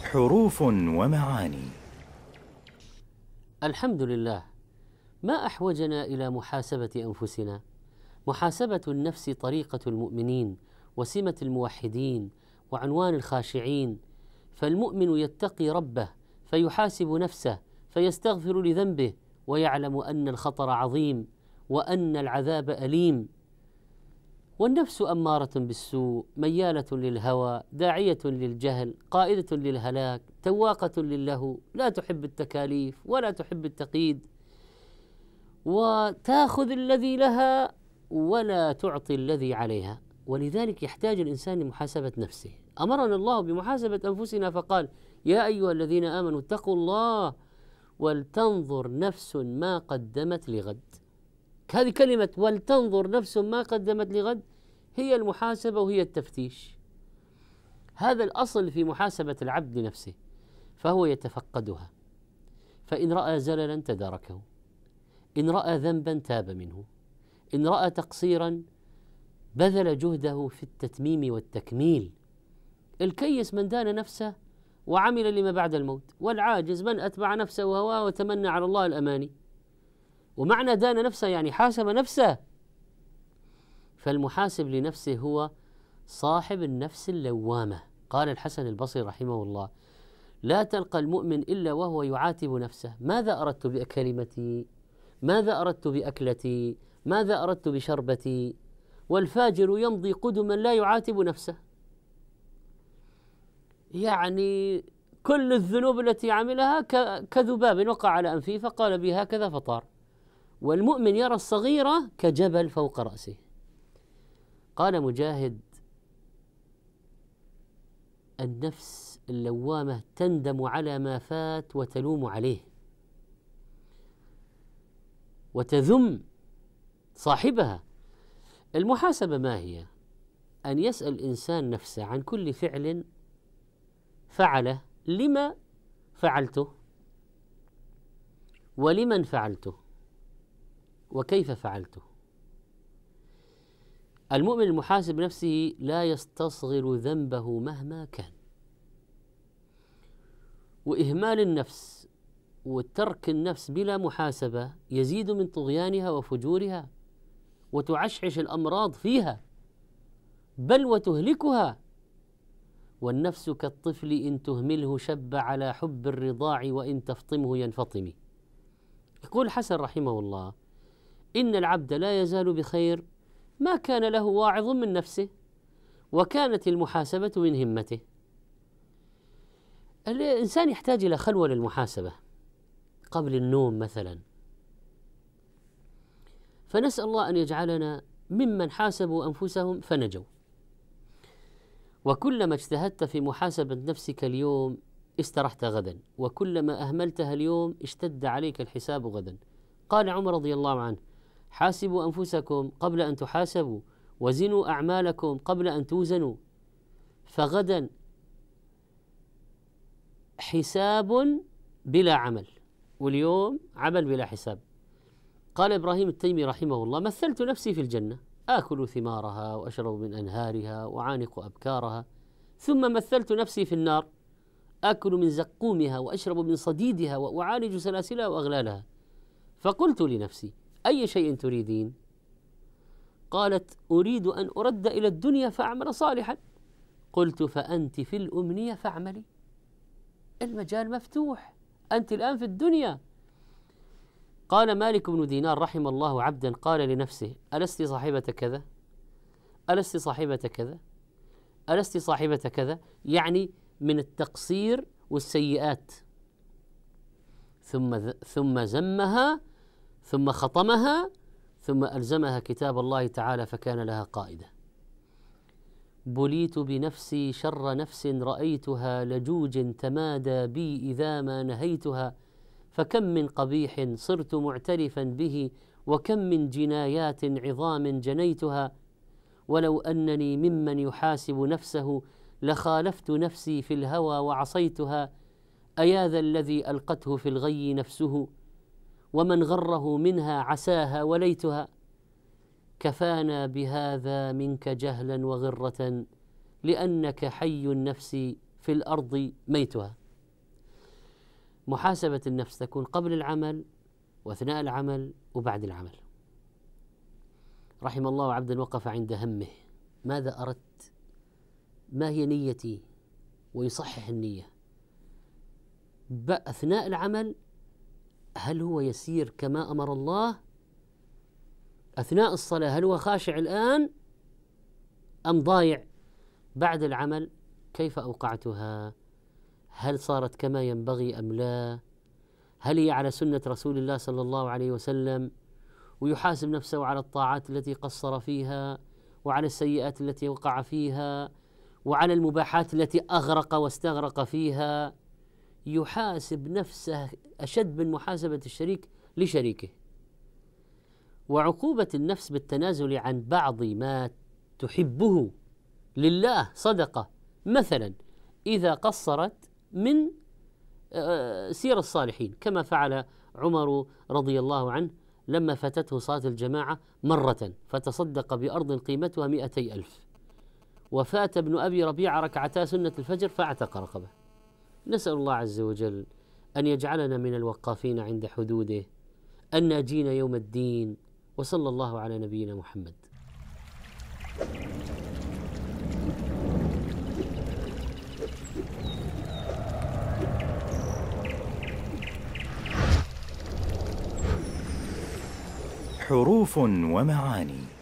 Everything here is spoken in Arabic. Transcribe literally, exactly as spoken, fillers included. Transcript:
حروف ومعاني. الحمد لله، ما أحوجنا إلى محاسبة أنفسنا. محاسبة النفس طريقة المؤمنين وسمة الموحدين وعنوان الخاشعين، فالمؤمن يتقي ربه فيحاسب نفسه فيستغفر لذنبه ويعلم أن الخطر عظيم وأن العذاب أليم. والنفس أمارة بالسوء، ميالة للهوى، داعية للجهل، قائدة للهلاك، تواقة للهو، لا تحب التكاليف ولا تحب التقييد، وتأخذ الذي لها ولا تعطي الذي عليها. ولذلك يحتاج الإنسان لمحاسبة نفسه. أمرنا الله بمحاسبة أنفسنا فقال: يا أيها الذين آمنوا اتقوا الله ولتنظر نفس ما قدمت لغد. هذه كلمة ولتنظر نفس ما قدمت لغد هي المحاسبة وهي التفتيش. هذا الأصل في محاسبة العبد لنفسه، فهو يتفقدها، فإن رأى زللا تداركه، إن رأى ذنبا تاب منه، إن رأى تقصيرا بذل جهده في التتميم والتكميل. الكيس من دان نفسه وعمل لما بعد الموت، والعاجز من أتبع نفسه وهواه وتمنى على الله الأماني. ومعنى دان نفسه يعني حاسب نفسه. فالمحاسب لنفسه هو صاحب النفس اللوامة. قال الحسن البصري رحمه الله: لا تلقى المؤمن إلا وهو يعاتب نفسه: ماذا أردت بكلمتي؟ ماذا أردت بأكلتي؟ ماذا أردت بشربتي؟ والفاجر يمضي قدما لا يعاتب نفسه، يعني كل الذنوب التي عملها كذباب وقع على أنفه فقال بها هكذا فطار. والمؤمن يرى الصغيرة كجبل فوق رأسه. قال مجاهد: النفس اللوامة تندم على ما فات وتلوم عليه وتذم صاحبها. المحاسبة ما هي؟ أن يسأل الإنسان نفسه عن كل فعل فعله: لما فعلته؟ ولمن فعلته؟ وكيف فعلته؟ المؤمن المحاسب نفسه لا يستصغر ذنبه مهما كان. وإهمال النفس وترك النفس بلا محاسبة يزيد من طغيانها وفجورها وتعشعش الأمراض فيها، بل وتهلكها. والنفس كالطفل إن تهمله شب على حب الرضاع وإن تفطمه ينفطم. يقول حسن رحمه الله: إن العبد لا يزال بخير ما كان له واعظ من نفسه وكانت المحاسبة من همته. الإنسان يحتاج إلى خلوة للمحاسبة قبل النوم مثلا، فنسأل الله أن يجعلنا ممن حاسبوا أنفسهم فنجوا. وكلما اجتهدت في محاسبة نفسك اليوم استرحت غدا، وكلما أهملتها اليوم اشتد عليك الحساب غدا. قال عمر رضي الله عنه: حاسبوا أنفسكم قبل أن تحاسبوا، وزنوا أعمالكم قبل أن توزنوا، فغدا حساب بلا عمل، واليوم عمل بلا حساب. قال إبراهيم التيمي رحمه الله: مثلت نفسي في الجنة آكل ثمارها وأشرب من أنهارها وعانق أبكارها، ثم مثلت نفسي في النار آكل من زقومها وأشرب من صديدها وأعالج سلاسلها وأغلالها، فقلت لنفسي: أي شيء تريدين؟ قالت: أريد أن أرد إلى الدنيا فأعمل صالحا. قلت: فأنت في الأمنية فاعملي، المجال مفتوح، أنت الآن في الدنيا. قال مالك بن دينار رحم الله عبدا قال لنفسه: ألست صاحبة كذا؟ ألست صاحبة كذا؟ ألست صاحبة كذا؟ يعني من التقصير والسيئات. ثم ثم ذمها، ثم خطمها، ثم ألزمها كتاب الله تعالى فكان لها قائدة. بليت بنفسي شر نفس رأيتها لجوج تمادى بي إذا ما نهيتها، فكم من قبيح صرت معترفا به وكم من جنايات عظام جنيتها، ولو أنني ممن يحاسب نفسه لخالفت نفسي في الهوى وعصيتها. أيا ذا الذي ألقته في الغي نفسه ومن غره منها عساها وليتها، كفانا بهذا منك جهلا وغرة لأنك حي النفس في الأرض ميتها. محاسبة النفس تكون قبل العمل وأثناء العمل وبعد العمل. رحم الله عبدا وقف عند همه، ماذا أردت؟ ما هي نيتي؟ ويصحح النية. أثناء العمل هل هو يسير كما أمر الله؟ أثناء الصلاة هل هو خاشع الآن أم ضايع؟ بعد العمل كيف أوقعتها؟ هل صارت كما ينبغي أم لا؟ هل هي على سنة رسول الله صلى الله عليه وسلم؟ ويحاسب نفسه على الطاعات التي قصر فيها، وعلى السيئات التي وقع فيها، وعلى المباحات التي أغرق واستغرق فيها. يحاسب نفسه أشد من محاسبة الشريك لشريكه. وعقوبة النفس بالتنازل عن بعض ما تحبه لله صدقة، مثلا إذا قصرت من سير الصالحين كما فعل عمر رضي الله عنه لما فاتته صلاة الجماعة مرة فتصدق بأرض قيمتها مئتي ألف، وفات ابن أبي ربيعة ركعتا سنة الفجر فاعتق رقبه. نسأل الله عز وجل أن يجعلنا من الوقافين عند حدوده الناجين يوم الدين، وصلى الله على نبينا محمد. حروف ومعاني.